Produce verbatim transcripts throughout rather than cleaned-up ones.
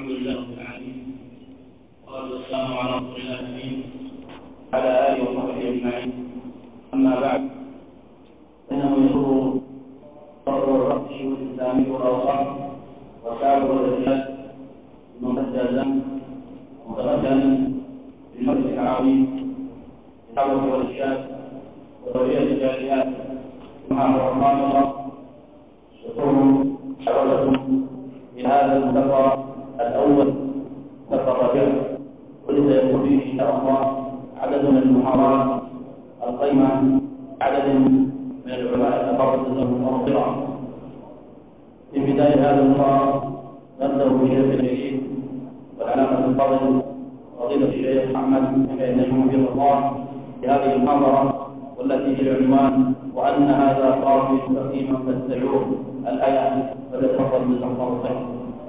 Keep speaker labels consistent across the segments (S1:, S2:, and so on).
S1: الحمد لله رب العالمين، والصلاة والسلام على رسول الله الأمين وعلى آله وصحبه أجمعين. أما بعد، فإنه يسر صدر الرأس والإسلامي والأوصاف وكعب والرجال ممتازا متغدا بالمجلس العظيم للدعوة والإرشاد وتوجيه الجاليات مع الرحمن الله. شكر حضرتكم في هذا المؤتمر الأول مؤتمر الربيع، والذي يكون فيه إن شاء الله عدد من المحاضرات القيمة، عدد من العلماء الأفاضل المنظرة. في بداية هذا المؤتمر نبدأ بشيخ الشيخ والعلامة الفاضل فضيلة الشيخ محمد بن نجم حفظه الله في هذه المحاضرة، والتي هي العنوان وأن هذا صراطي مستقيما فاتبعوه الآية. فليتفضل من الله خير.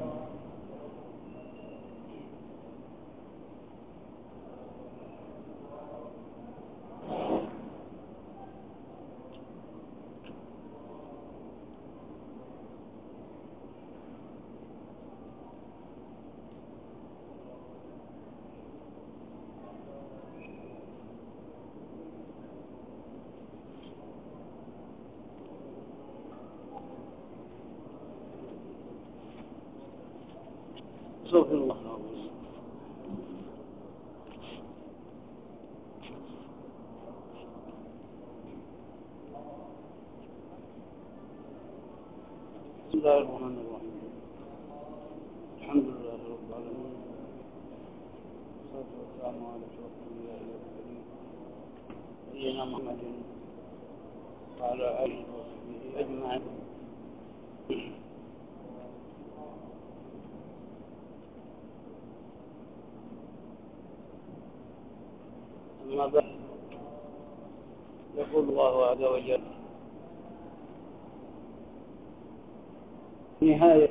S1: استغفر الله العظيم. بسم الله الرحمن الرحيم. الحمد لله رب العالمين، والصلاة والسلام على أشرف الأنبياء والمرسلين نبينا محمد وعلى آله وصحبه أجمعين. أما بعد، يقول الله عز وجل: نهاية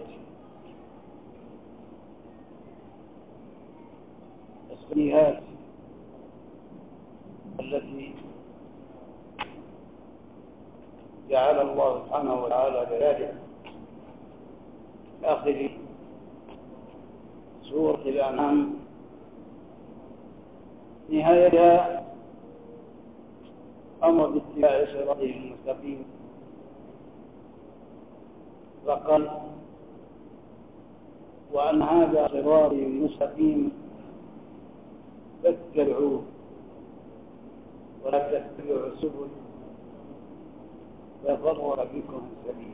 S1: السيئات التي جعل الله سبحانه وتعالى بذلك في آخر سورة الأنعام، نهايتها أمر باتباع صراطه المستقيم، فقال: وأن هذا صراطي مستقيم فاتبعوه ولا تتبعوا السبل فيفرق بكم السبيل.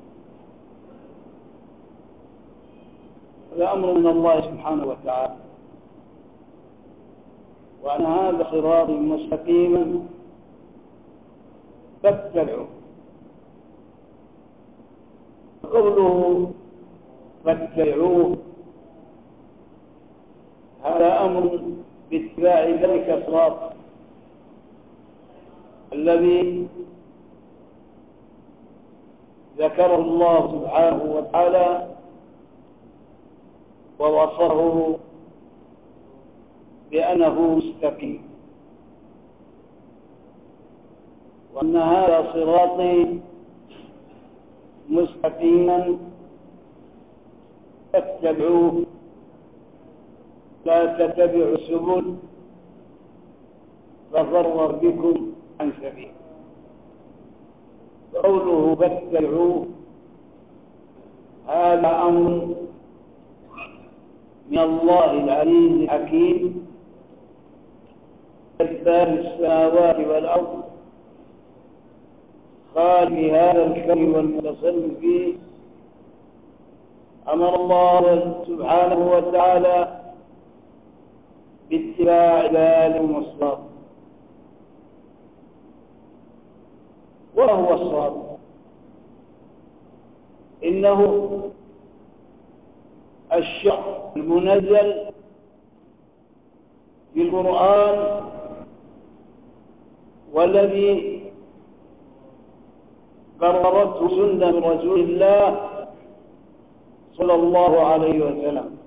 S1: هذا أمر من الله سبحانه وتعالى، وأن هذا صراطي مستقيما فاتبعوه. قوله فاتبعوه هذا أمر باتباع ذلك الصراط الذي ذكره الله سبحانه وتعالى ووصفه بأنه مستقيم، وأن هذا صراطي مستقيما فاتبعوه لا تتبعوا السبل ففرق بكم عن سبيل. قوله فاتبعوه هذا أمر من الله العزيز الحكيم جبار السماوات والأرض، خالق هذا الكون والمتصرف فيه. أمر الله سبحانه وتعالى باتباع عباده المصطفى. وهو الصواب، إنه الشرع المنزل في القرآن، والذي قررته سنة من رسول الله صلى الله عليه وسلم،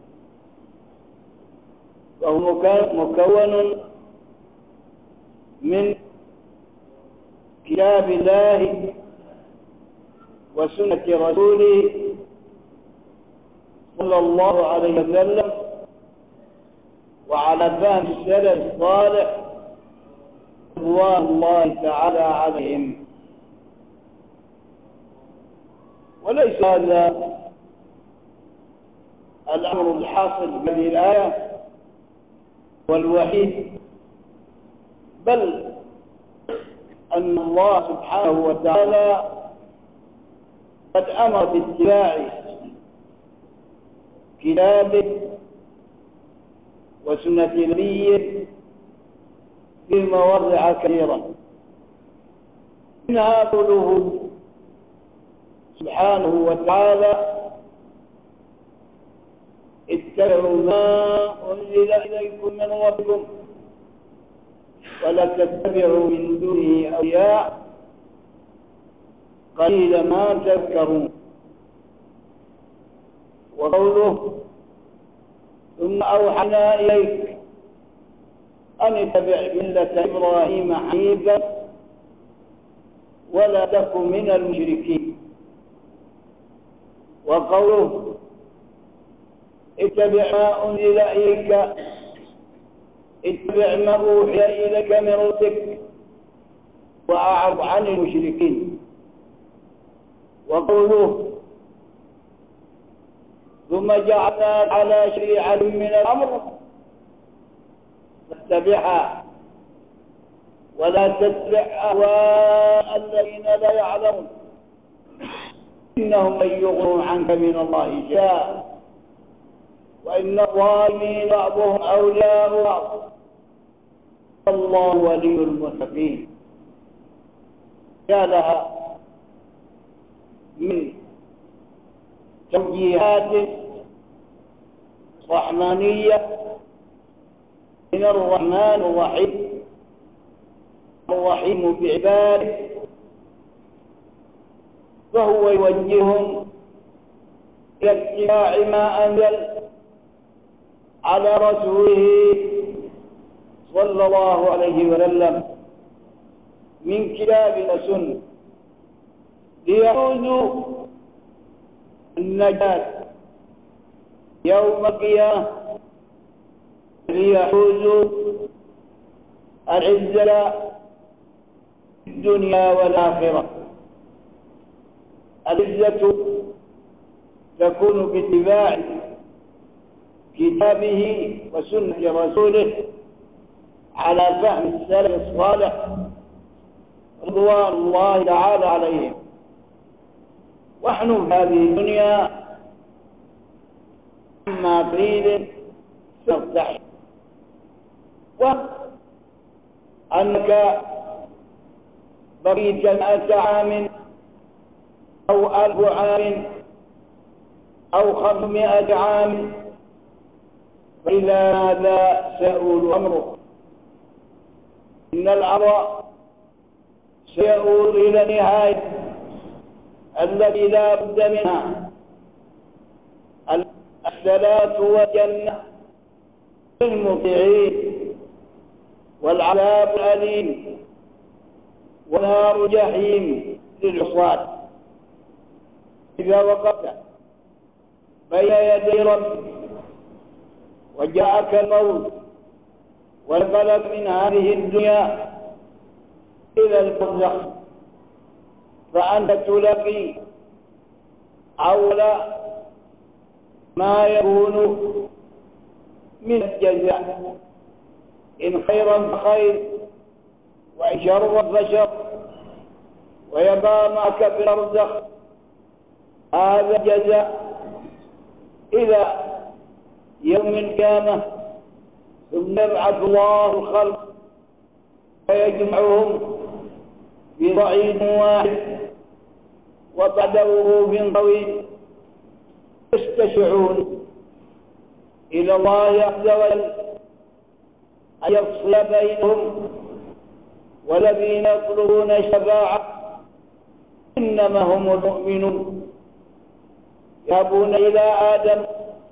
S1: وهو مكون من كتاب الله وسنة رسوله صلى الله عليه وسلم وعلى فهم السلف الصالح رضوان الله تعالى عليهم. وليس هذا الأمر الحاصل بهذه الآية والوحيد، بل أن الله سبحانه وتعالى قد أمر باتباع كتابه وسنة نبيه في مواضع كثيرة، منها قوله سبحانه وتعالى: اتبعوا ما أنزل إليكم من ربكم ولا تتبعوا من دونه أولياء قليلا ما تذكرون. وقوله: ثم أوحينا إليك أن اتبع ملة إبراهيم حنيفا ولا تكن من المشركين. وقوله: اتبع ما أنزل إليك اتبع ما أوحي إليك من ربك وأعرض عن المشركين. وقوله: ثم جعلناك على شريعة من الأمر فاتبعها ولا تتبع أهواء الذين لا يعلمون إنهم لن يغنوا عنك من الله شيئا وإن الظالمين بعضهم أولياء بعض الله ولي المتقين. يا لها من توجيهات رحمانية من الرحمن الرحيم الرحيم بعباده، فهو يوجههم إلى اتباع ما أنزل على رسوله صلى الله عليه وسلم من كتاب وسنة ليعوزوا النجاة يوم القيامة، ليحوزوا العزة في الدنيا والآخرة. العزة تكون باتباع كتابه وسنة رسوله على فهم السلف الصالح رضوان الله تعالى عليهم. ونحن في هذه الدنيا عما قليل سنرتحل، وأنك بقيت مئة عام أو ألف عام أو خمسمائة عام فإلى ماذا سيؤول أمرك؟ إن الأمر سيؤول إلى نهاية التي لا بد منها، الصلاة والجنة للمطيعين والعذاب الأليم ونار جحيم للعصاة. إذا وقفت بين يدي ربك وجاءك الموت ونقلك من هذه الدنيا إلى البرزخ، فأنت تلاقي أول ما يكون من الجزاء، إن خيرا فخير وإن شرا فشر، ويبقى معك في البرزخ هذا الجزاء إلى يوم القيامة. ثم يبعث الله الخلق فيجمعهم في صعيد واحد وبعد وقوف طويل يستشعرون إلى الله عز وجل أن يفصل بينهم، والذين يطلبون الشفاعة إنما هم المؤمنون. يذهبون إلى آدم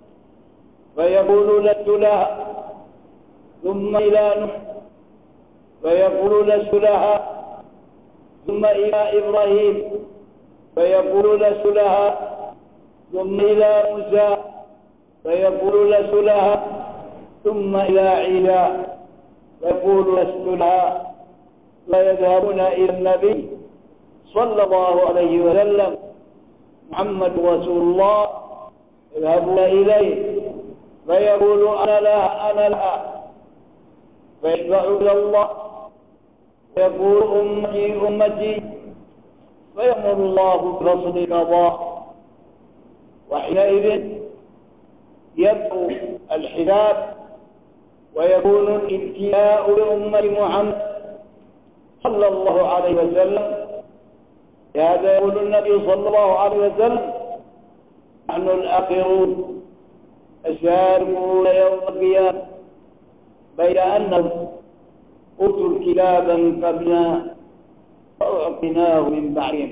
S1: فيقول لست لها، ثم إلى نوح فيقول لست لها، ثم إلى إبراهيم فيقول لست لها، ثم إلى موسى فيقول لست لها، ثم إلى عيسى فيقول لست لها، فيذهبون إلى النبي صلى الله عليه وسلم محمد رسول الله، يذهبون إليه فيقول أنا لا أنا لا، فيشفع إلى الله ويقول أمتي أمتي، فيأمر الله بفصل القضاء، وحينئذ يبدو الحساب ويكون الابتلاء لأمة محمد صلى الله عليه وسلم. لهذا يقول النبي صلى الله عليه وسلم نحن الآخرون السابقون يوم القيامة، بين أنهم أوتوا كتابا قبلنا وأعطيناه من بعدهم.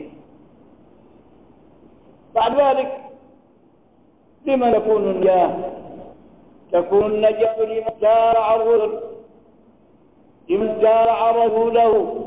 S1: بعد ذلك لمن تكون النجاة؟ تكون النجاة لمن سارع الرسل، لمن سارع رسوله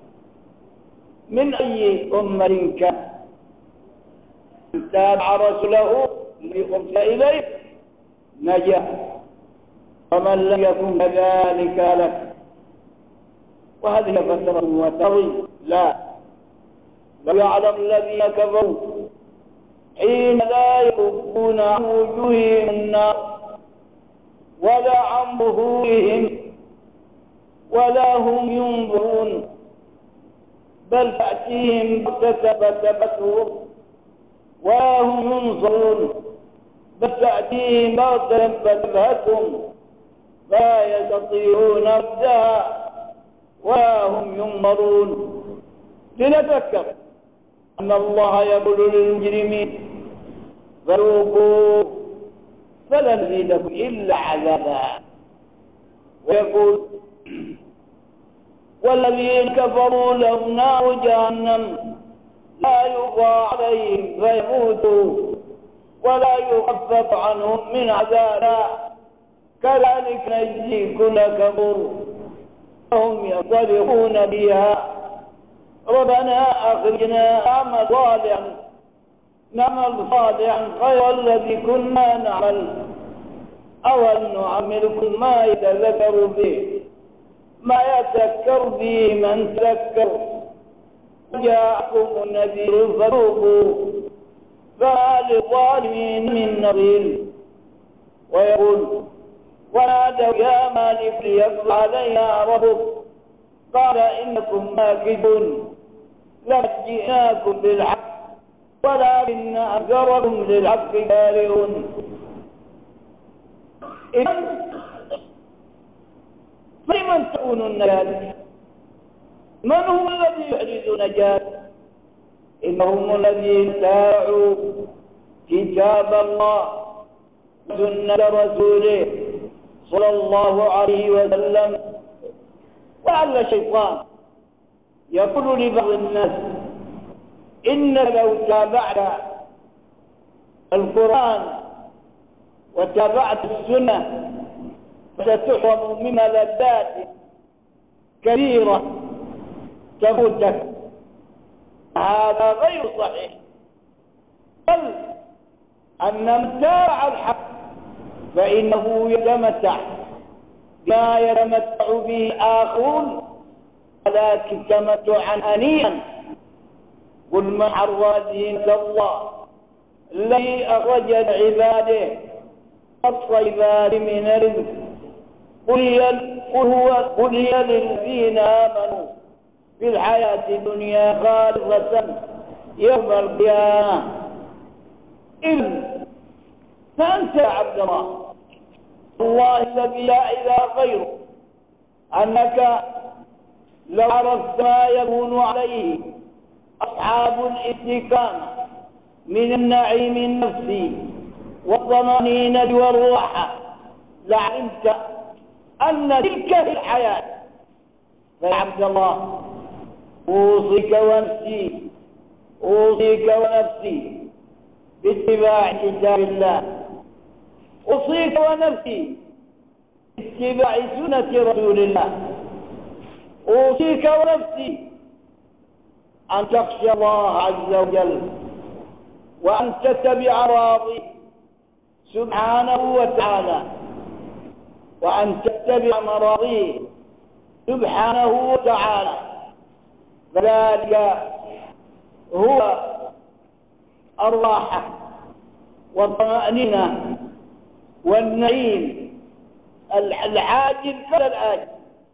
S1: من أي أمة كان، من تابع رسوله ليرسل إليه نجا، ومن لم يكن كذلك لك. وهذه فترة وتضي لا لو يعلم الذين كفروا حين لا يكفون عن وجوههم النار ولا عن ظهورهم ولا هم ينظرون، بل تأتيهم بغتة ولا هم ينظرون، بل تأتيهم بغتة فتبهتهم لا يستطيعون ردها ولا هم ينظرون. لنتذكر أن الله يقول للمجرمين ذوقوا فلن نزيدكم إلا عذابا، ويقول والذين كفروا لهم نار جهنم لا يقضى عليهم فيموتوا ولا يخفف عنهم من عذابها كذلك نجزي كل كفور وهم يصرخون بها ربنا أخرجنا نعمل صالحا نعمل صالحا غير الذي كنا نعمل أول نعملكم ما يتذكر به ما يتذكر به من تذكر جاءكم النذير فذوقوا فما للظالمين من نظير. ويقول ونادوا يا مالك ليقضي علينا ربك قال إنكم ماكثون لقد جئناكم بالحق ولكن أكثركم للحق كارهون. إذن فلمن تكون النجاة؟ من هم الذي يحرز نجاة؟ إنهم الذين اتبعوا كتاب الله وسنة رسوله صلى الله عليه وسلم. وعلى الشيطان يقول لبعض الناس إن لو تابعت القرآن وتابعت السنة ستحرم من لذات كثيرة تفوتك. هذا غير صحيح، بل أن من تابع الحق فإنه يتمتع ما يتمتع به الآخرون ولكن تمتعا هنيئا. قل من حرم زينة الله الذي أخرج لعباده والطيبات من الرزق قل هي للذين آمنوا في الحياة الدنيا خالصة يوم القيامة. إذن فأنت يا عبد الله الله الذي لا إله غيره أنك لو عرفت ما يكون عليه أصحاب الاستقامة من النعيم النفسي والطمأنينة والراحة لعلمت أن تلك هي الحياة. فيا عبد الله أوصيك ونفسي أوصيك ونفسي باتباع كتاب الله، أوصيك ونفسي باتباع سنة رسول الله، أوصيك ونفسي أن تخشى الله عز وجل وأن تتبع راضي سبحانه وتعالى وأن تتبع مراضيه سبحانه وتعالى، فذلك هو الراحة والطمأنينة والنعيم العاجل ولا الآجل.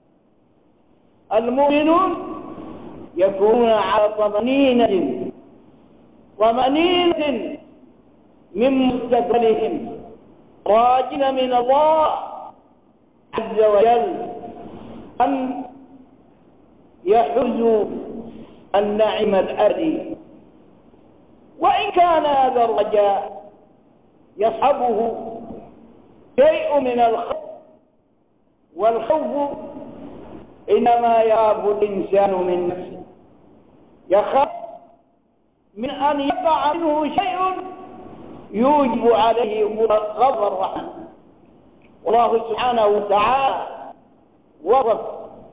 S1: المؤمنون يكونون على طمأنينة طمأنينة من مستقبلهم، راجين من الله عز وجل أن يحوزوا النعيم الأبدي. وإن كان هذا الرجاء يصحبه شيء من الخوف، والخوف إنما يخاف الإنسان من نفسه، يخاف من أن يقع منه شيء يوجب عليه غضب الرحمن. والله سبحانه وتعالى وصف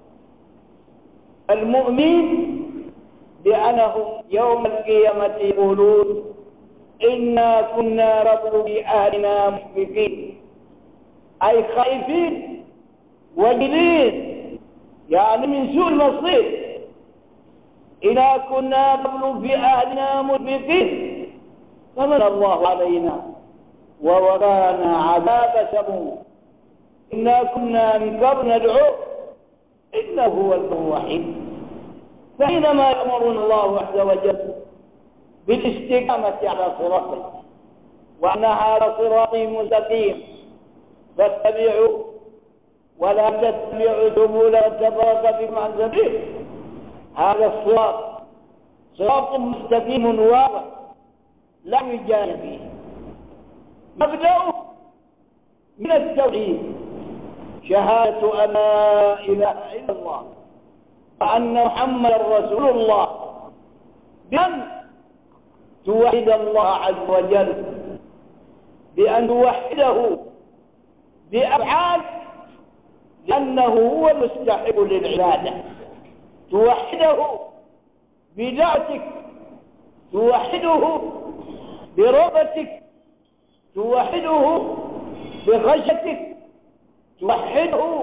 S1: المؤمن بأنهم يوم القيامة يقولون إنا كنا قبل بأهلنا مشفقين، أي خائفين وجلين، يعني من سوء المصير. إنا كنا قبل بأهلنا مشفقين فمن الله علينا ووقانا عذاب سموم، إنا كنا من قبل ندعوه إنه هو الرحيم. فحينما يأمرنا الله عز وجل بالاستقامة على صراطه وأن هذا صراطي مستقيم فاتبعوا ولا تتبعوا سبل فتفرق بكم عن سبيله، هذا الصراط صراط مستقيم واضح لا يجال فيه. مبدأه من التوحيد شهادة أن لا إله إلا الله وأن محمدا رسول الله، بأن توحد الله عز وجل، بأن توحده بأفعال لأنه هو المستحق للعبادة، توحده بدعتك، توحده برغبتك، توحده بخشيتك، توحده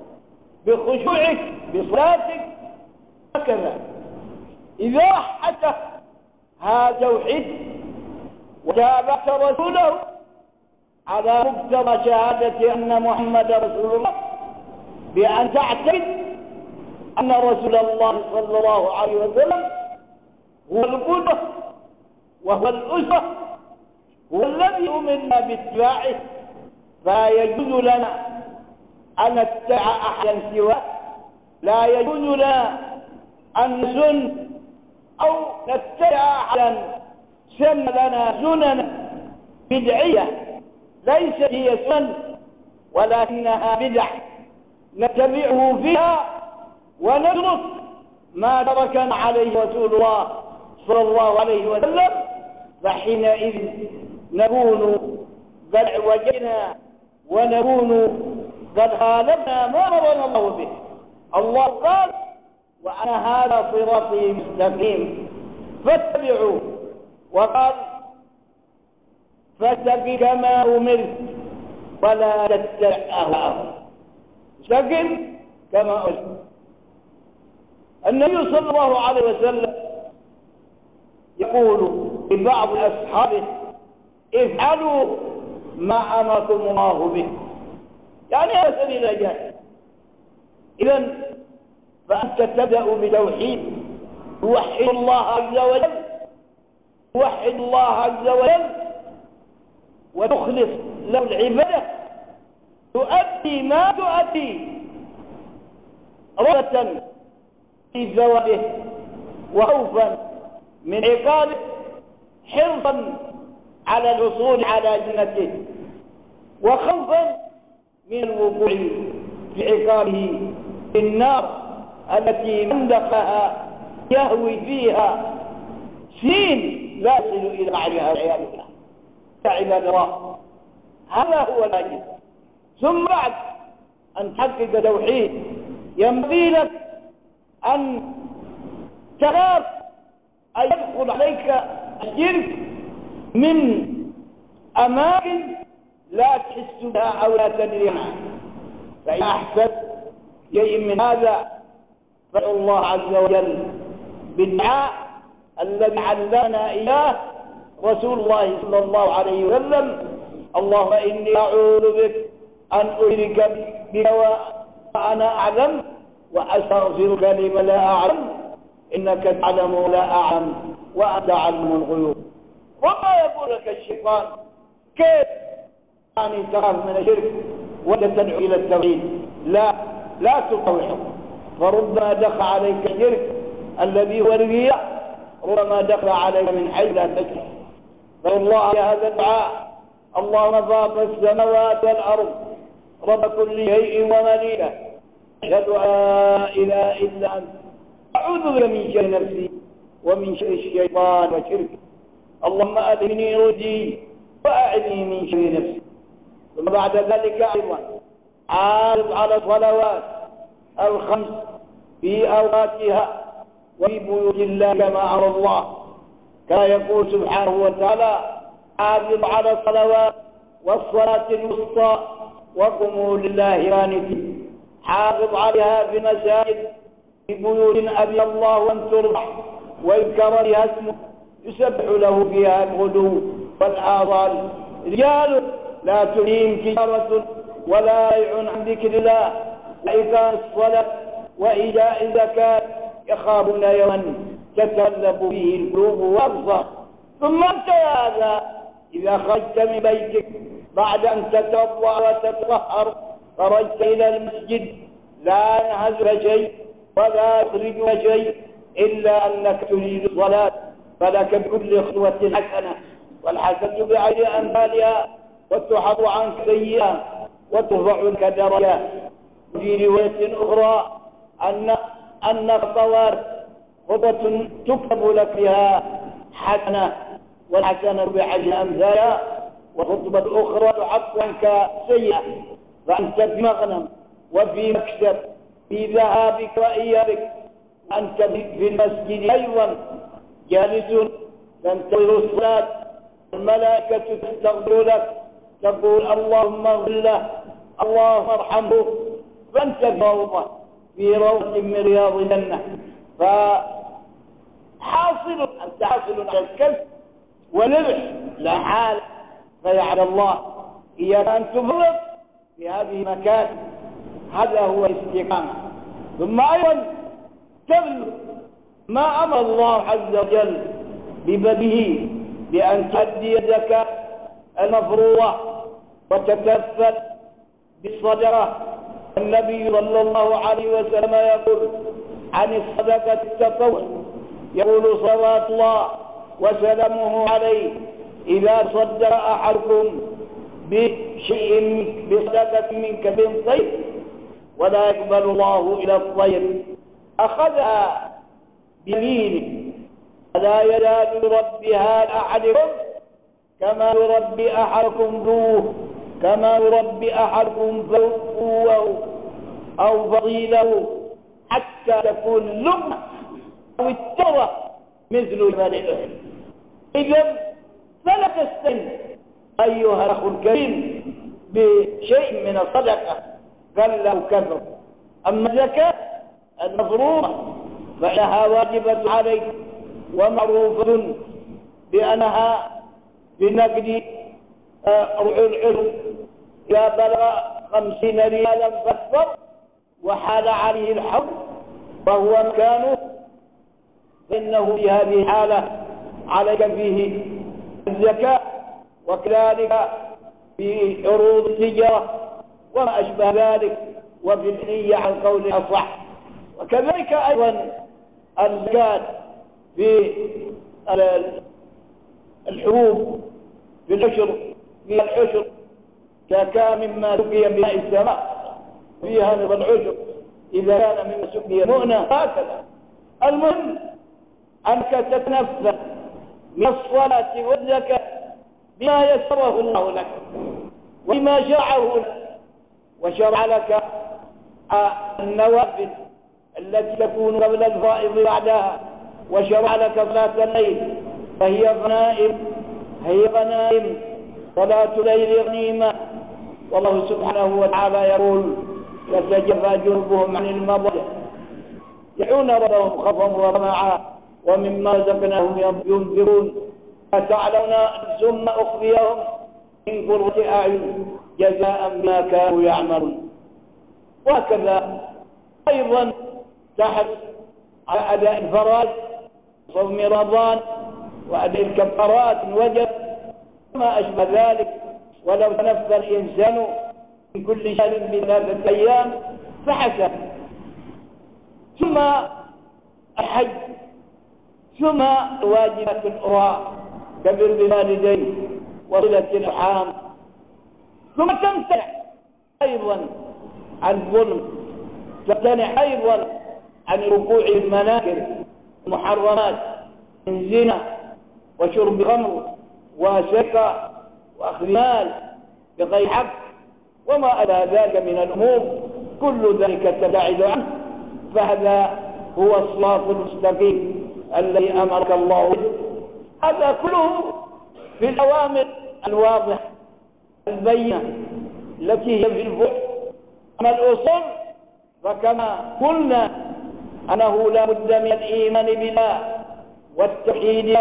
S1: بخشوعك بصلاتك، هكذا. إذا حدث هذا توحيد وتابعت رسوله على مقتضى شهادة أن محمد رسول الله، بأن تعتقد أن رسول الله صلى الله عليه وسلم هو القدوة وهو الأسوة، هو الذي أمرنا باتباعه، فلا يجوز لنا أن نتبع أحدا سواه، لا يجوز لنا أن نسن أو نتبع أحدا سن لنا سننا بدعية ليست هي سن ولكنها بدع نتبعه فيها ونترك ما تركنا عليه رسول الله صلى الله عليه وسلم، فحينئذ نكون قد وجدنا ونكون قد خالفنا ما أمرنا الله به. الله قال وأنا هذا صراطي مستقيم فاتبعوه، وقال فاستقم كما أمرت ولا تتبع أهواءهم، استقم كما أمرت. النبي صلى الله عليه وسلم يقول لبعض أصحابه افعلوا ما أمركم الله به، يعني هذا سبيل النجاة. إذن فأنت تبدأ بتوحيد، توحد الله عز وجل، توحد الله عز وجل وتخلص له العبادة، تؤدي ما تؤدي رغبة في ثوابه وخوفا من عقابه، حرصا على الحصول على جنته وخوفا من الوقوع في عقابه في النار التي من دخلها يهوي فيها سنين لا يصل إلى معرفة والعياذ بالله. يا عباد الله، هذا هو الواجب. ثم بعد أن تحقق توحيد ينبغي لك أن تخاف أن يدخل عليك الشرك من أماكن لا تحس بها أو لا تدري عنها. فإن أحسن شيء من هذا فادعو الله عز وجل بالدعاء الذي علمنا إياه رسول الله صلى الله عليه وسلم: اللهم إني أعوذ بك أن أشرك بك وأنا أعلم، وأستغفرك لما لا أعلم، إنك تعلم ولا أعلم وأنت علم الغيوب. وما يقول لك الشيطان كيف يعني تخاف من الشرك وتدعو إلى التوحيد؟ لا لا تطوعه، فربما دخل عليك الشرك الذي هو الرياء، ربما دخل عليك من حيث لا تشعر. فالله هذا الدعاء: اللهم فاطر السماوات والأرض رب كل شيء ومليكه، أشهد أن لا إله إلا أنت، أعوذ بك من شر نفسي ومن شر الشيطان وشركه، اللهم أدهني رشدي وأعذني من شر نفسي. ثم بعد ذلك أيضا عارض على الصلوات الخمس في أوقاتها وفي بيوت الله كما أمر الله، كما يقول سبحانه وتعالى: حافظوا على الصلوات والصلاة الوسطى وقوموا لله قانتين. حافظ عليها في المساجد في بيوت أذن الله أن ترفع ويذكر بها اسمه، يسبح له فيها الغدو والآصال. رجال لا تلهيهم تجارة ولا بيع عن ذكر الله وإقام الصلاة وإيتاء الزكاة يخافون يوما تتقلب فيه القلوب والأبصار. ثم أنت يا هذا إذا خرجت من بيتك بعد أن تتوضأ وتطهر خرجت إلى المسجد لا ينهزك شيء ولا يخرجك شيء إلا أنك تريد الصلاة، فلك بكل خطوة حسنة، والحسنة بعشر أمثالها وتحط عنك سيئة وترفع لك درجة. في رواية أخرى أن أن خطوات خطوة تكتب لك بها حسنة، والحسنة بعشر أمثالها، وخطبة أخرى تحط عنك سيئة. فأنت في مغنم وفي مكسب في ذهابك وإيابك، أنت في المسجد أيضا جالس تنتظر الصلاة، الملائكة تستغفر لك تقول اللهم اغفر له اللهم ارحمه، فأنت في روضة في روضة من رياض الجنة. فحاصل أنت حاصل على الكسب والربح لا حال، فيعلى الله إياك أن تفرط في هذه المكان، هذا هو الاستقامة. ثم أيضا تبلغ ما أمر الله عز وجل ببديه بأن تؤدي الزكاة المفروضة وتكفل بالصدقة. النبي صلى الله عليه وسلم يقول عن الصدقة التطوع، يقول صلوات الله وسلامه عليه: إذا صدق أحدكم بشيء بصدقة من كبد طير ولا يقبل الله إلى الطير أخذها بيمينه فلا يزال يربيها أحدكم كما يربي أحدكم ذوه كما يربي أحدكم فوه أو فضيله حتى تكون لقمة أو الترة مثل جبل أحد. إذن فلا تستن أيها الأخ الكريم بشيء من الصدقة قل له كثر. أما الزكاة المفروضة فإنها واجبة عليك ومعروفة بأنها بنقد ربع العشر إذا بلغ خمسين ريالا فأكثر وحال عليه الحول وهو مكانه، فإنه في هذه الحالة عليك فيه الزكاة، وكذلك في عروض التجارة وما أشبه ذلك، وفي النية عن قول أصح. وكذلك أيضا الزكاة في الحبوب في العشر في العشر ككام مما سقي بماء السماء فيها نصف العشر إذا كان مما سقي مؤنة هكذا. المهم أنك تتنفذ من الصلاة والزكاة بما يسره الله لك وبما شرعه لك، وشرع لك النوافل التي تكون قبل الفائض بعدها، وشرع لك صلاة الليل فهي غنائم هي غنائم صلاة الليل غنيمة. والله سبحانه وتعالى يقول تتجافى جنوبهم عن المضاجع يدعون ربهم خوفا وطمعا ومما رزقناهم ينفقون فتعلمون ثم أخفيهم من قرة أعين جزاء بما كانوا يعملون. وهكذا أيضا تحت على أداء الفرائض صوم رمضان وأداء الكفارات وجب وما أشبه ذلك. ولو تنفى الإنسان من كل شهر بثلاثة أيام فحسن. ثم الحج، ثم واجبات أخرى كبر بالوالدين وصلة الأرحام، ثم تمتنع أيضا عن الظلم، تمتنع أيضا عن الوقوع في المناكر المحرمات من زنا وشرب خمر وسكر وأخذ مال بغير حق وما إلى ذلك من الأمور، كل ذلك تبتعد عنه. فهذا هو الصراط المستقيم الذي أمرك الله به. هذا كله في الأوامر الواضحة البينة التي هي في الفقه. أما الأصول فكما قلنا أنه لا بد من الإيمان بالله والتوحيد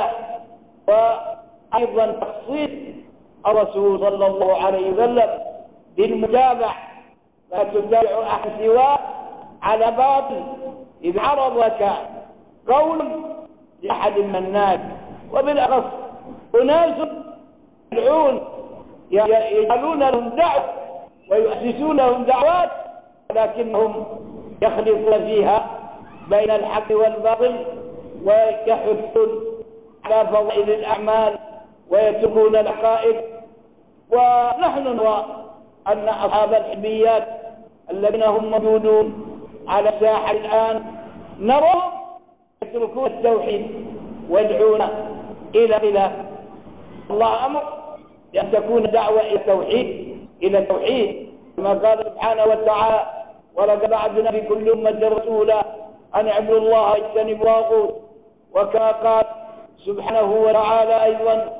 S1: وأيضا تخصيص الرسول صلى الله عليه وسلم بالمتابعة، لا تتابع أحد سواه على باطل. إذ عرض لك قول لأحد من الناس وبالأخص أناس يدعون يجعلون لهم دعوة ويؤسسون لهم دعوات ولكنهم يخلطون فيها بين الحق والباطل ويحثون على فضائل الأعمال ويتركون الحقائق. ونحن نرى أن أصحاب الحزبيات الذين هم موجودون على الساحة الآن نراهم يتركون التوحيد ويدعون إلى خلاف. الله أمر بأن تكون دعوة إلى التوحيد إلى التوحيد كما قال سبحانه وتعالى ولقد بعثنا في كل أمة رسولا أن اعبدوا الله واجتنبوا الطاغوت. وكما قال سبحانه وتعالى أيضا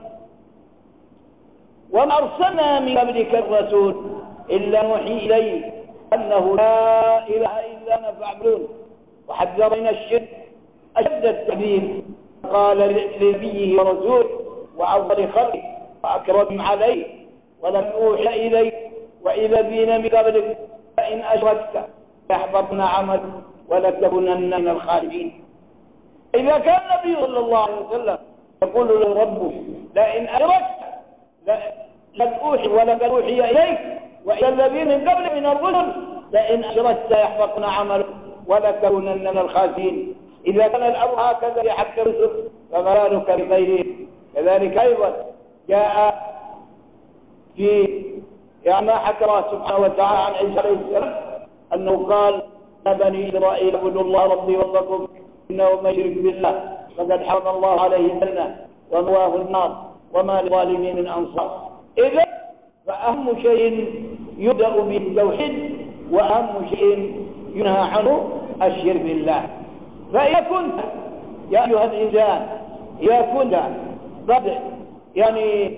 S1: وما أرسلنا من قبلك الرسول إلا نوحي إليه أنه لا إله إلا أنا فاعبدون. وحذر من الشرك أشد التحذير، قال لنبيه ورسوله وأفضل خلقه وأكرمهم عليه ولم أوحي إليك وإلى الذين من قبلك فإن أشركت ليحبطن عملك ولتكونن من الخاسرين. إذا كان النبي صلى الله عليه وسلم يقول له ربه لئن أشركت لن أوحي ولقد أوحي إليك وإلى الذين من قبل من الرسل لئن أشركت يحبطن عملك ولتكونن من الخاسرين. إذا كان الأمر هكذا في حق الرسل فما بالك بغيره. كذلك أيضا جاء في يعني ما حكى الله سبحانه وتعالى عن عيسى عليه السلام أنه قال يا بني إسرائيل اعبدوا الله ربي وربكم إنه من يشرك بالله فقد حرم الله عليه الجنة ومأواه النار وما للظالمين من أنصار. إذا فأهم شيء يبدأ به التوحيد وأهم شيء ينهى عنه الشرك بالله. فإذا كنت يا أيها الإنسان إذا كنت قد يعني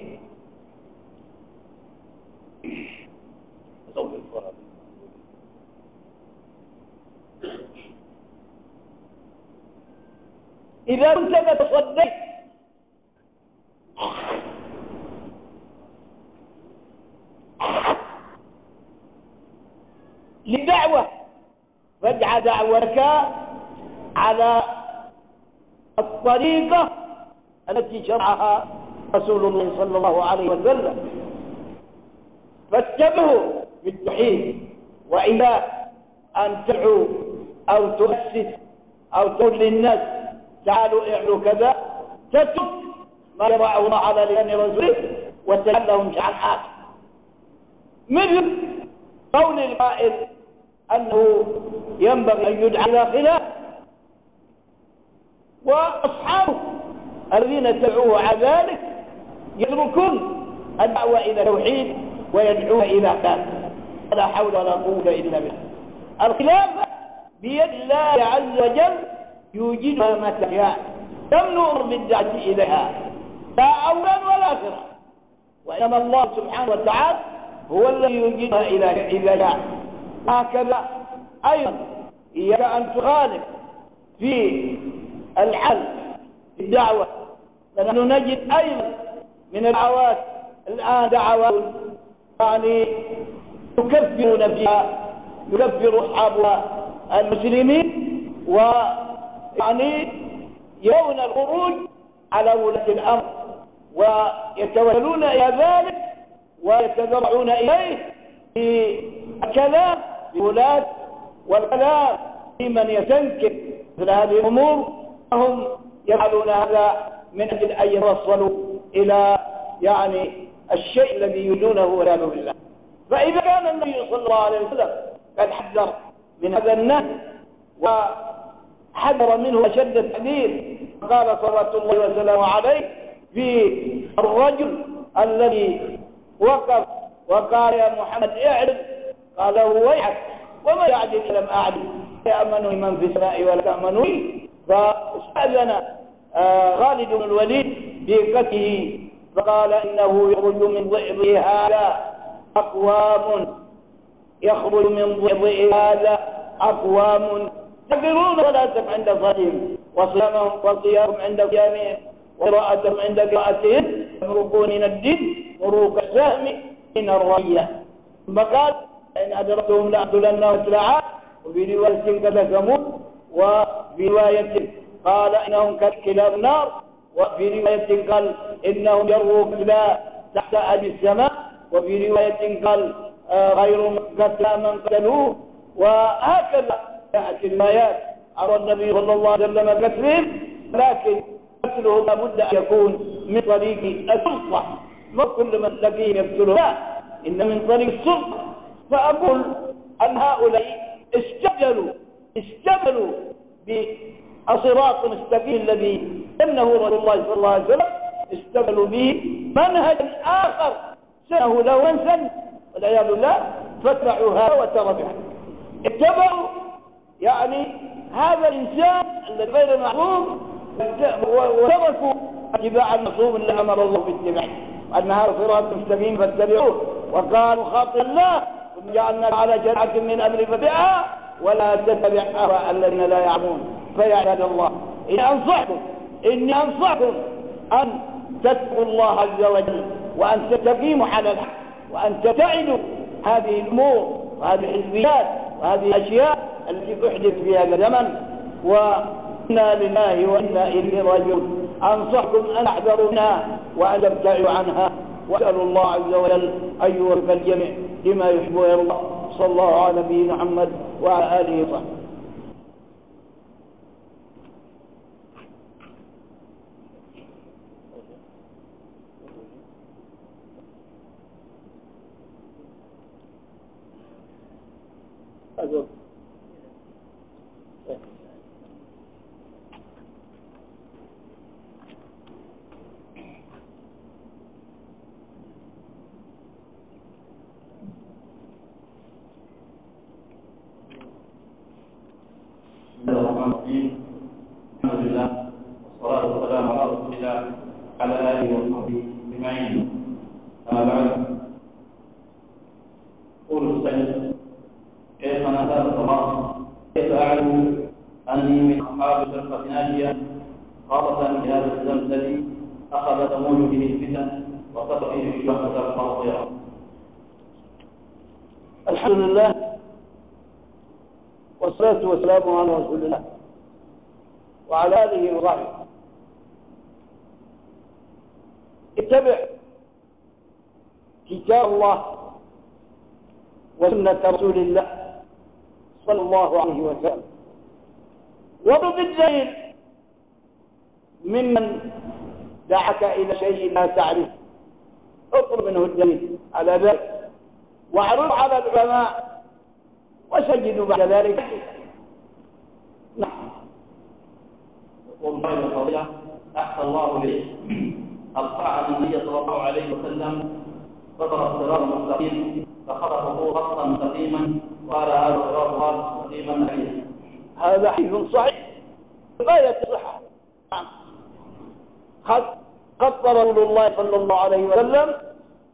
S1: إذا كنت تصدق لدعوة فاجعل دعوتك على الطريقة التي شرعها رسول الله صلى الله عليه وسلم، فاتبعوا بالتوحيد. وإذا أن تدعو أو تؤسس أو تقول للناس تعالوا اعلوا كذا تترك ما يرعه الله على لسان رسوله وتجعل لهم شيئا آخر، مثل قول القائل أنه ينبغي أن يدعى إلى خلاف وأصحابه الذين تدعوه على ذلك يتركون الدعوة إلى التوحيد ويدعوه إلى خلاف. لا حول ولا قوة إلا بالله. الخلافة بيد الله عز وجل يوجدها متى شاء، لم نؤمر بالدعوة إليها لا أولا ولا آخرا. وإنما الله سبحانه وتعالى هو الذي يوجدها إلى إذا جاء. هكذا أيضا إياك أن تخالف في الحل في الدعوة، لأنه نجد أيضا من الدعوات الآن دعوات يعني يكفرون فيها، يكفر أصحابها المسلمين، ويعني يرون الخروج على ولاة الأمر ويتوسلون إلى ذلك ويتذرعون إليه في الكلام في ولاة والكلام في من يستنكر مثل هذه الأمور، هم يفعلون هذا من أجل أن يوصلوا إلى يعني الشيء الذي يريدونه والعياذ بالله. فإذا كان النبي صلى الله عليه وسلم قد حذر من هذا النهي وحذر منه أشد التحذير، قال صلوات الله وسلامه عليه في الرجل الذي وقف وقال يا محمد اعدل، قال له ويحك وما يعدل إن لم أعدل، يأمنني من في السماء ولا تأمنني. فاستأذن خالد بن الوليد بقتله فقال إنه يخرج من ضئضئ هذا أقوام يخرج من ضئضئ هذا أقوام يقرون صلاتهم عند صلاتهم وصيامهم وصيامهم عند صيامهم وقراءتهم عند قراءتهم يمرقون من الدين مروق السهم من الرمية. ثم قال إن أدركتهم لأقتلنهم سلاحا، وفي رواية كتكمون، وفي رواية قال إنهم كلاب النار، وفي رواية قال إنهم يروا كلا تحت أبي السماء، وفي رواية قال آه غير قتلى من قتلوه. وهكذا تأتي الآيات على النبي صلى الله عليه وسلم قتلهم، لكن قتله لابد أن يكون من طريق السلطة، ما كل من تلاقيه يقتله، لا، إن من طريق السلطة. فأقول أن هؤلاء استبدلوا استبدلوا بالصراط المستقيم الذي سنه رسول الله صلى الله عليه وسلم، استبدلوا به منهجا آخر سنه له سن والعياذ بالله، فاتبعوها وتركها. اتبعوا يعني هذا الإنسان الذي غير معصوم وتركوا اتباع المعصوم اللي أمر الله باتباعه، أن هذا صراط مستقيم فاتبعوه. وقالوا خاطئ الله جعلنا على شرعة من أمر فاتبعها ولا تتبع أهواء الذين لا يعلمون. فيا عباد الله إني أنصحكم إني أنصحكم أن تتقوا الله عز وجل، وأن تستقيموا على الحق، وأن تبتعدوا هذه الأمور وهذه الحزبيات وهذه الأشياء التي أحدث في هذا الزمن، وإنا لله وإنا إليه راجعون. أنصحكم أن تحذروا منها وأن تبتعدوا عنها، وأسأل الله عز وجل أن يوفق الجميع لما يحب ويرضى. صلى الله على نبينا محمد وعلى آله وصحبه.
S2: الحمد لله والصلاة والسلام على رسول الله على آله وصحبه أجمعين. أما بعد، قول السيد شيخنا ثابت الله: كيف أعلم أني من أصحاب فرقة ناجية، خاصة في هذا الزمن الذي أخذ تموج به الفتن وصار فيه الشهوة الخاطئة؟
S1: الحمد لله والصلاة والسلام على رسول الله وعلى آله وصحبه. اتبع كتاب الله وسنة رسول الله صلى الله عليه وسلم، واطلب الدليل ممن دعك إلى شيء لا تعرف، اطلب منه الدليل على ذلك، واعرض على العلماء وسجدوا بعد ذلك. نعم.
S2: والله الفضيلة أحسن الله إليه، أطاع النبي صلى الله عليه وسلم فطر الصراط المستقيم فخطفه خطا مستقيما وقال هذا الصراط الله مستقيما عليه.
S1: هذا حديث صحيح غاية الصحة. قد قد رسول الله صلى الله عليه وسلم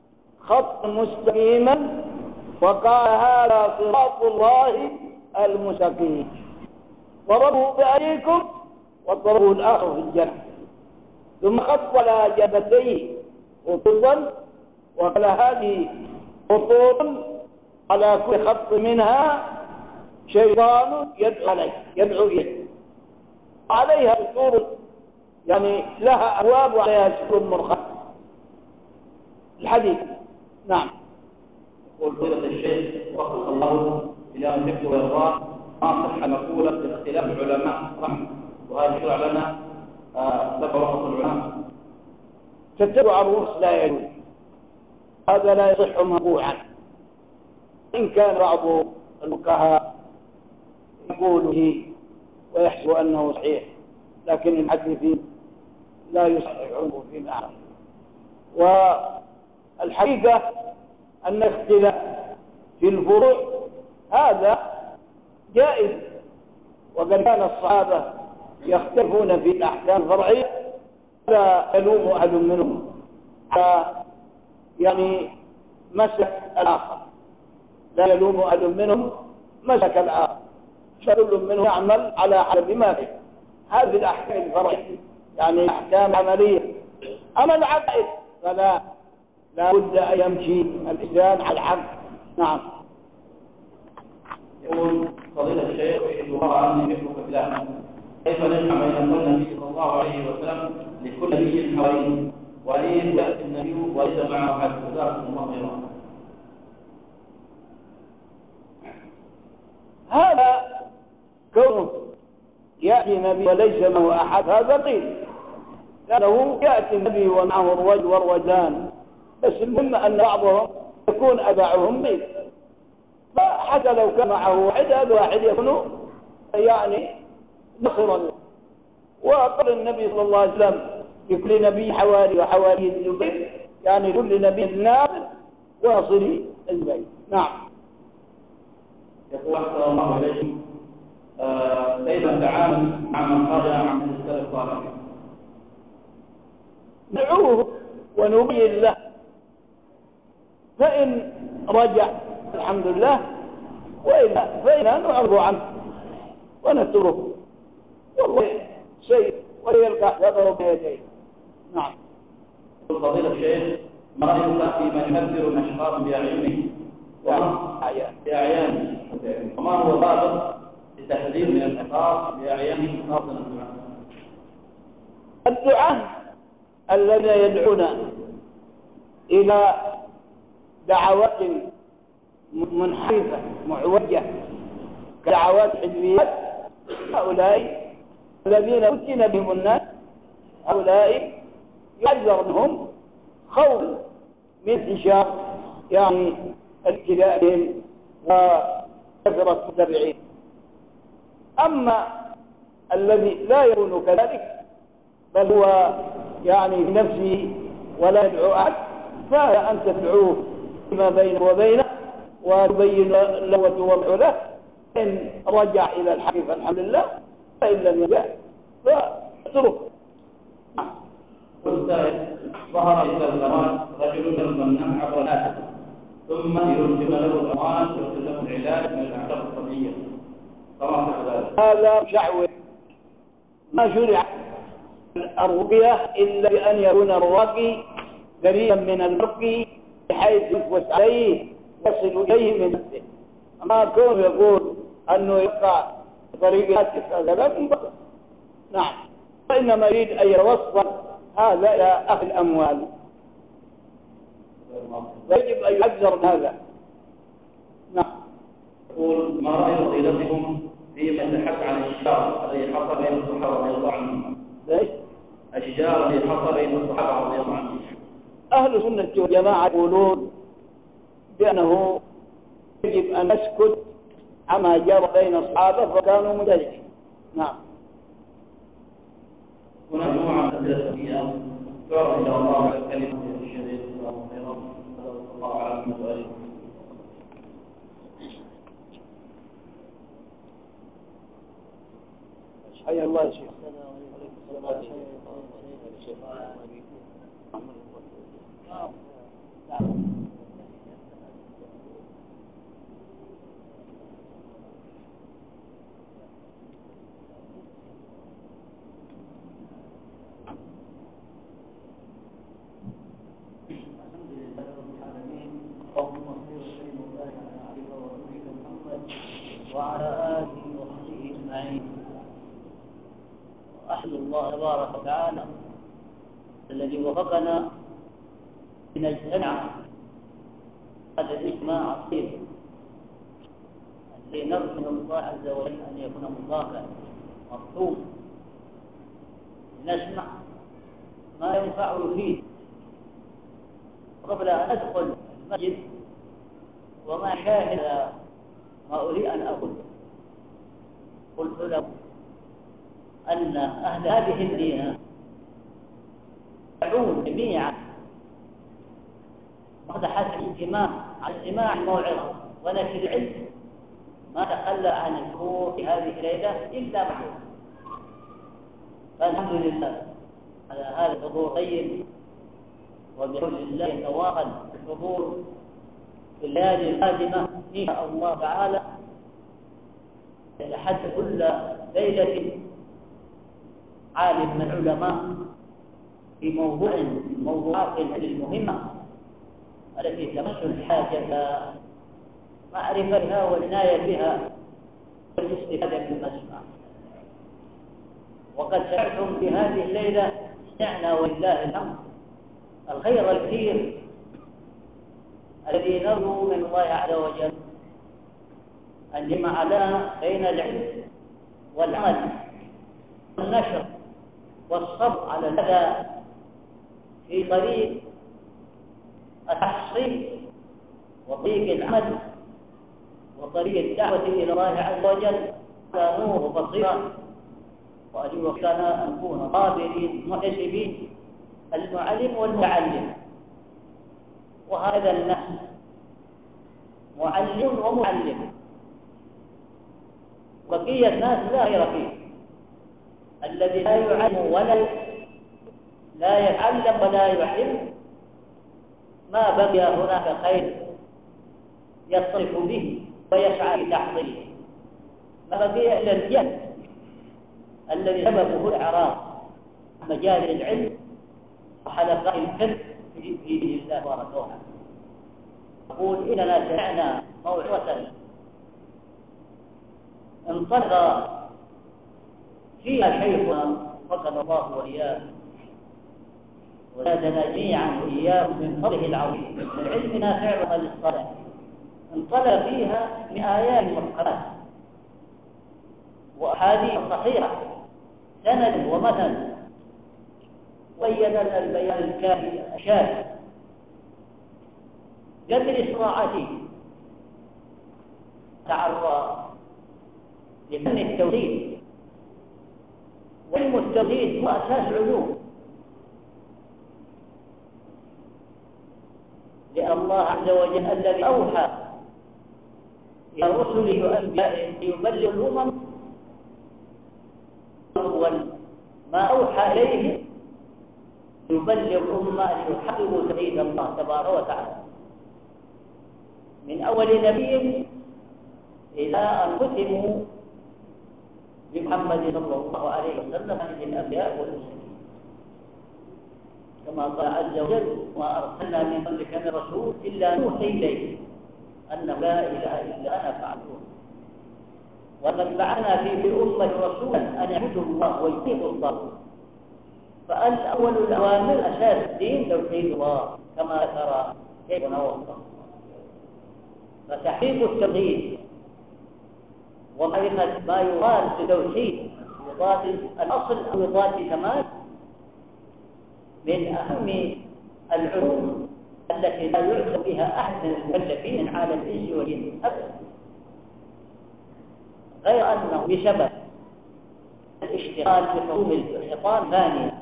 S3: خط مستقيما وقال هذا صراط الله المستقيم، ضربوا بأيديكم وضربوا الآخر في الجنة، ثم خط على جبهتيه خطوطا وقال هذه خطوط على كل خط منها شيطان يدعو عليه يدعو إليه، عليها سطور يعني لها أبواب وعليها سطور مرخصة الحديث. نعم.
S2: يقول فضيلة الشيخ وفق الله إلى أن يحب ويرضاه، ما صح مقولة لاختلاف العلماء رحمه، وهذا يشرع لنا تبع رخص العلماء.
S3: تتبع الرخص لا يجوز، هذا لا يصح مرفوعا، إن كان بعض الفقهاء يقول به ويحسب أنه صحيح، لكن المحدثين لا يصححونه في معنى. والحقيقة أن الاختلاف في الفروع هذا جائز، وقد كان الصحابة يختلفون في الأحكام الفرعية لا يلوم أحد منهم يعني مسك الآخر، لا يلوم أحد منهم مسك الآخر، فكل منهم يعمل على حسب ما فيه. هذه الأحكام الفرعية يعني أحكام عملية. أما العقائد فلا لا بد أن يمشي الإنسان على الحق. نعم.
S2: يقول فضيلة الشيخ أشهد الله أني يحبك في الله، كيف نجمع بين قول النبي صلى الله عليه وسلم لكل نبي حواليه وليه يأتي النبي وليس معه أحد؟ جزاكم الله خيرا.
S3: هذا كونه يأتي نبي وليس معه أحد هذا قيل، لأنه يأتي النبي ومعه الرجل والرجلان، بس المهم أن بعضهم يكون أبعهم قيل، فحتى لو كان معه واحد هذا واحد يكون يعني نصرا. وقال النبي صلى الله عليه وسلم لكل نبي حواري وحواري الزبير، يعني كل نبي ناصر واصلي الزبير. نعم.
S2: يقول أحسن الله إليكم، كيف نتعامل مع من خرج عن السلف الصالح؟
S3: ندعوه ونبين له، فإن رجع الحمد لله، وإلا فإنا نعرض عنه ونتركه، والله شيء ويلقى يضرب بيديه. نعم.
S2: فضيلة الشيخ، ما رأيك في من يكبر الأشخاص بأعينه بأعيانه، وما هو ضابط التحذير من الأشخاص بأعيانه خاصة الدعاء؟
S3: الدعاء الذين يدعون إلى دعوات منحرفة معوجة كدعوات حزبيات، هؤلاء الذين فتن بهم الناس، هؤلاء يحذر منهم خوف من انتشار يعني ابتلاء بهم وكثرة المتبعين. أما الذي لا يكون كذلك بل هو يعني في نفسه ولا يدعو أحد، فهي أن تدعوه فيما بينه وبينه وتبين له وتوضح له، إن رجع إلى الحق فالحمد لله، فإن لم يرجع فاتركه.
S2: ظهر إلى الزمان رجل ممنوع عبر الناس، ثم يرسل له الأموال ويرسل له العلاج من الأعراض الطبية،
S3: هذا شعوذ، ما شرع الرقية إلا بأن يكون الراقي بريئا من المرقي بحيث يفوت عليه يصل إليه من نفسه. أما كون يقول أنه يقع طريقات هذا. نعم. وإنما يريد أن يوصل هذا إلى أخذ الأموال، ويجب أن يحذر من هذا. نعم.
S2: يقول ما رأي فضيلتكم فيما يتحدث عن الشجار الذي حصل بين الصحابة رضي الله عنهم؟
S3: ليش؟
S2: الشجار الذي حصل بين الصحابة رضي الله عنهم.
S3: أهل السنة والجماعة يقولون بأنه يجب أن نسكت عما جرى بين الصحابة فكانوا مدركين. نعم.
S2: هناك نوع من الأسئلة تعرض إلى الله على كلمة الشهيد صلى الله عليه وسلم.
S3: حيا الله يا شيخ.
S4: وعلى آله وصحبه أجمعين. وأحمد الله تبارك وتعالى الذي وفقنا لنجتمع هذا الاجتماع الطيب الذي نرجو من الله عز وجل أن يكون مباركا مرحوم، لنسمع ما ينفع فيه. قبل أن أدخل المسجد وما شاهد ما أريد أن أقول، قلت له أن أهل هذه المدينة يدعون جميعا بعد حسب الاجتماع على استماع الموعظة ونشر العلم ما تخلى عن الحضور في هذه الليلة إلا معه. فالحمد لله على هذا الحضور طيب، وبحول الله تواصل الحضور في الليالي القادمة إن شاء الله تعالى لحد كل ليلة عالم من العلماء في موضوع من موضوعات المهمة التي تمس الحاجة معرفتها والعناية بها والاستفادة من المسمع. وقد سمعتم في هذه الليلة سمعنا ولله الحمد الخير الكثير الذي نرجو من الله عز وجل أن يجمع لنا بين العلم والعمل والنشر والصبر على الأذى في طريق التحصيل وطريق العمل وطريق الدعوة إلى الله عز وجل على نور وبصيرة، وأن يوفقنا أن نكون قابلين محتسبين المعلم والمعلم. وهذا الناس معلم ومعلم، بقية الناس لا خير فيه. الذي لا يعلم ولا لا يتعلم ولا يعلم ما بقي هناك خير يصرف به ويسعى لتحصيله، ما بقي إلا الجهل الذي سببه الإعراض مجال العلم وحلقات الفقه في دين الله تبارك وتعالى. أقول إننا سمعنا موعظة انطلق فيها شيخنا فقد الله وإياه وزادنا جميعا وإياه من فضله العظيم العلم نافع وعمل الصالح. انطلق فيها من آيات محكمات وأحاديث صحيحة سند ومثل، بين لنا البيان الكافي الشافي قدر استطاعته. تعرى لفن التوحيد، وعلم التوحيد هو أساس علوم، لأن الله عز وجل الذي أوحى إلى رسله وأنبيائه ليبلغ الأمم أول ما أوحى إليه يبلغ الأمة أن يحققوا توحيد الله تبارك وتعالى من أول نبي إلى أن ختموا بمحمد صلى الله عليه وسلم من الأنبياء والمرسلين، كما قال عز وجل: وما أرسلنا من قبلك من رسول إلا نوحي إليه أنه لا إله إلا أنا فاعبدون. وقد بعثنا في أمة رسولا أن يعبدوا الله ويطيعوا الطاغوت. فالأول الأوامر أساس الدين توحيد الله كما ترى كيف نوصل. فتحقيق التوحيد ومعرفة ما يراد بتوحيد يضاد الأصل أو يضاد كمال من أهم العلوم التي لا يعرف بها أحد من المكلفين من عالم الإنس والجن أبدا، غير أنه بسبب الاشتغال بحكم الحيطان ثانية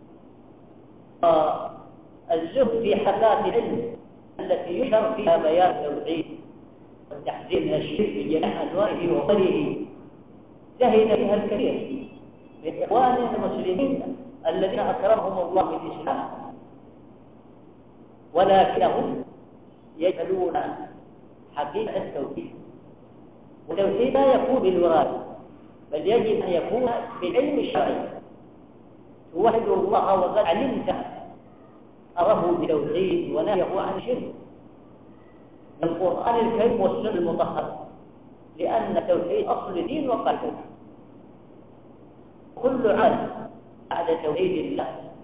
S4: والزهد في حفلات العلم التي يشر فيها بيان التوحيد والتحذير من الشرك بجميع أنواعه وغيره، زهد فيها الكثير من إخواننا المسلمين الذين أكرمهم الله بالإسلام، ولكنهم يجهلون حقيقة التوحيد. والتوحيد لا يكون بالوراثة، بل يجب أن يكون بالعلم الشرعي. توحد الله وقد علمت أمره بالتوحيد ونهيه عن شرك. القرآن الكريم والسنة المطهرة لأن التوحيد أصل الدين وقلبه. كل عمل بعد توحيد الله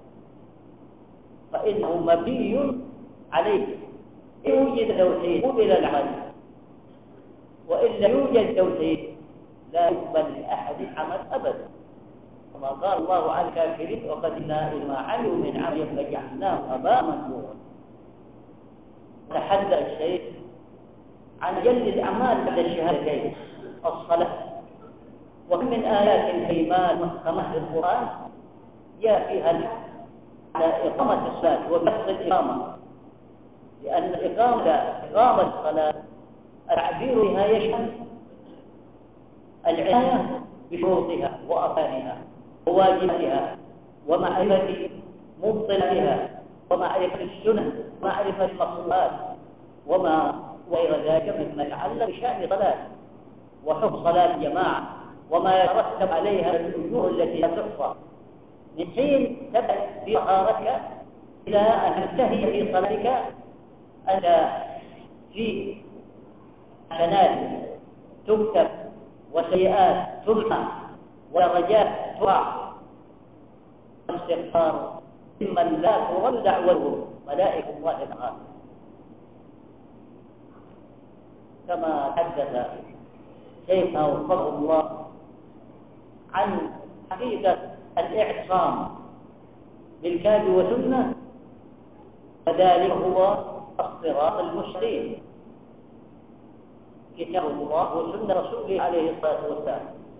S4: فإنه مبني عليه. إن وجد توحيد قبل العمل، وإن لم يوجد توحيد لا يقبل لأحد عمل أبدا. كما قال الله عن الكافرين وقدمنا إلى ما عملوا من عمل فجعلناه هباء منثورا. تحدث الشيخ عن جل الأعمال بعد الشهادتين الصلاة، ومن آيات الإيمان محكمة في القرآن جاء فيها على إقامة الصلاة وبث الإقامة، لأن الإقامة إقامة الصلاة التعبير بها يشمل العناية بشروطها وأركانها وواجباتها ومعرفة مبطلاتها ومعرفة السنن ومعرفة المطلوبات وما غير ذلك مما يتعلق بشأن الصلاة وحكم صلاة الجماعة وما يترتب عليها من الأجور التي لا تحصى، من حين تبدأ في طهارتك إلى أن تنتهي في صلاتك أنت في حسنات تكتب وسيئات تمحى ودرجات ترفع. الاستغفار ممن لا ترد دعوته ملائكة الله تعالى، كما حدث شيخنا وفقه الله عن حقيقة الاعتصام بالكتاب والسنة، وذلك هو الصراط المستقيم، كتاب الله وسنة رسوله عليه الصلاة والسلام.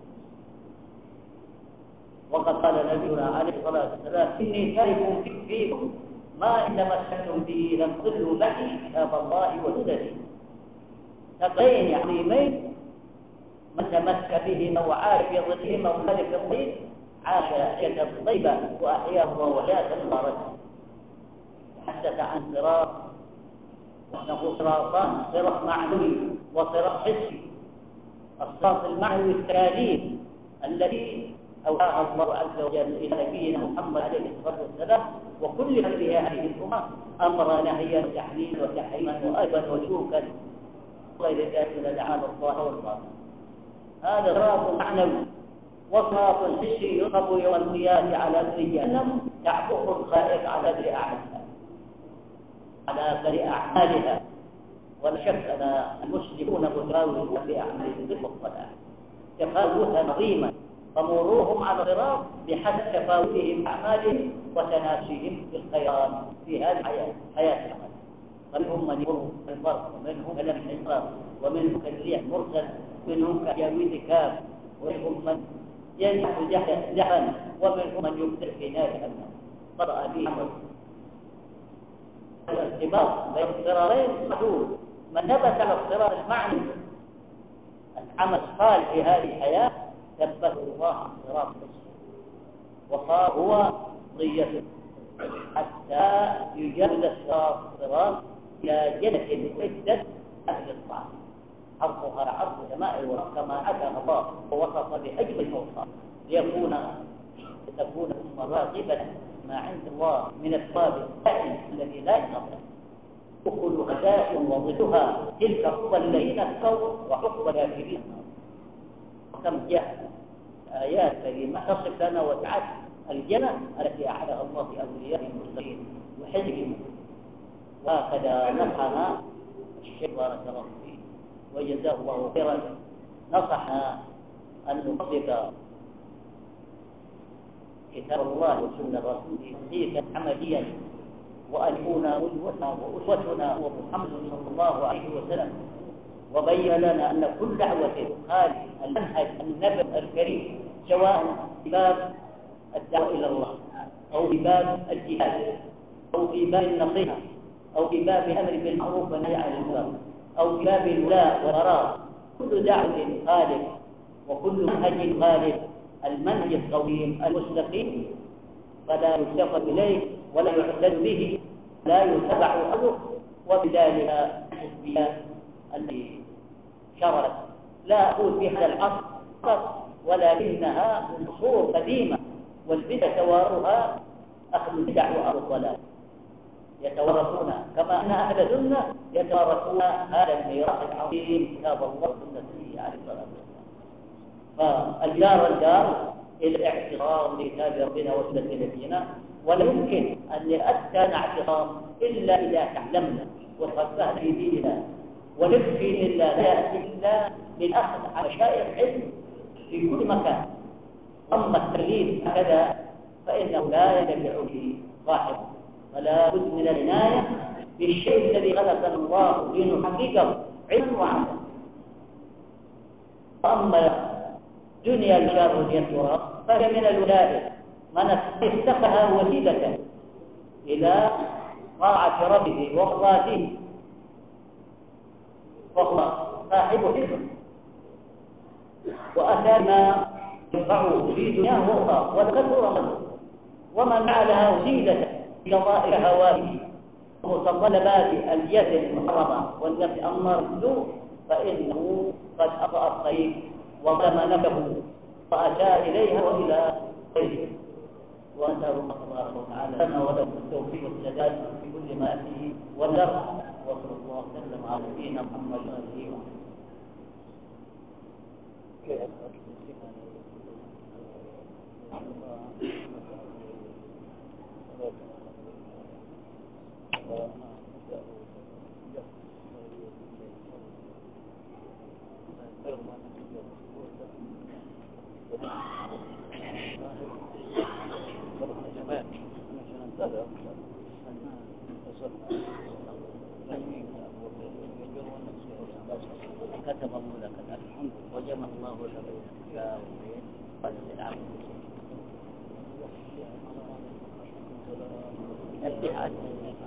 S4: وقد قال نبينا عليه الصلاة والسلام: إني تارك فيكم ما إن تمسكتم به لم تضلوا بعدي كتاب الله وسنتي. تقين عظيمين من تمسك بهما وعاش في ظلهما وخالف الظل عاش حياة طيبة وأحياه الله حياة مباركة. حدث عن صراط وأنه صراطان: صراط معنوي وصراط حسي. الصراط المعنوي التكاليف التي أوحاها الله عز وجل إلى نبينا محمد عليه الصلاة والسلام، وكل هذه هذه الأمة أمر نهيا وتحليلا وتحريما وأيضا وشوكا غير ذلك من الأعمال الظاهرة والباطنة. هذا صراط معنوي، وصراط حسي يركب يوم القيامة على أثر جهنم تعبق الخائف على أثر أعمالها على أثر أعمالها. ولا شك أن المسلمون متفاوتون في أعمالهم بالمقتضى تفاوتا عظيما، فمروهم على الصراط بحسب تفاوتهم أعمالهم وتنافسهم في الخيرات في هذه الحياة حياة العمل. فمنهم من يمر البر، ومنهم كلم الإنصاف، ومنهم كالريح مرسل، ومنهم كجاويد كاف، ومنهم من ينجح جحا، ومنهم من يبدع في نار جهنم. قرأ به عمل الارتباط بين الصراطين محدود. من نبت على الصراط المعنوي العمل الصالح في هذه الحياة ثبته الله على الصراط المستقيم وصار هو ضيته حتى يجاوز الصراط إلى جنة عدة أهل الطاعة عرضها عرض السماء والأرض كما حكى الله ووصف بأجمل الأوصاف ليكون تكون أمة راغبة ما عند الله من الثواب الدائم الذي لا ينقطع. أكلها دائم وظلها تلك عقبى الذين اتقوا وعقبى الكافرين. وكم جاء آيات كريمة تصف لنا وتعد الجنة التي أعدها الله لأوليائه المرسلين وحزبهم. وهكذا نصحنا الشيخ بارك الله فيه وجزاه الله خيرا، نصحنا أن نطبق كتاب الله وسنة رسوله تطبيقا عمليا، وأن يكون أسوتنا هو محمد صلى الله عليه وسلم. وبين لنا أن كل دعوة خارج المنهج النبوي الكريم سواء في باب الدعوة إلى الله أو في باب الجهاد أو في باب النصيحة أو في باب الأمر بالمعروف والنهي عن المنكر أو في باب الولاء والبراء، كل دعوة خالد وكل منهج خالد المنهج القويم المستقيم فلا يلتفت إليه ولا يعتد به، لا يتبع أمره. وبذلك الحزبيات التي شرت لا أقول في هذا العصر فقط ولكنها من عصور قديمة، والبدع توارها أخذ البدع وأهل الضلال. يتوارثون كما أن أهل السنة يتوارثون هذا الميراث العظيم كتاب الله وسنة نبيه عليه الصلاة والسلام. فالجار الجار إلى الاعتصام بكتاب ربنا وسنة نبينا، ولا يمكن أن يأتى اعتصام إلا إذا تعلمنا وتفقهنا في ديننا ونبكي لله لا يأتي إلا بالأخذ على مشايخ علم في كل مكان. أما التقليد هكذا فإنه لا ينبع به صاحبه، فلا بد من العناية بالشيء الذي خلق الله دينه حقيقة علما وعملا. وأما دنيا الجار والتراب فهي من الولاية من اتخذها وسيلة إلى طاعة ربه ومرضاته وهو صاحب حكم، وأتى ما ينفعه في دنياه وأخرى والكثر منه. ومن جعلها وسيلة لقضاء هواته ومتطلبات اليد المحرمة والنفس أمر بالسوء فإنه قد أطأ الطريق وظلم نفسه وأتى إليها وإلى غيره. وأسأل الله تبارك وتعالى لنا ولكم التوفيق والسداد في كل ما فيه والنفع، وصلى الله وسلم على نبينا محمد وآله كتب الله لك الحمد وجمع الله لك الإسلام والعافية. الاتحاد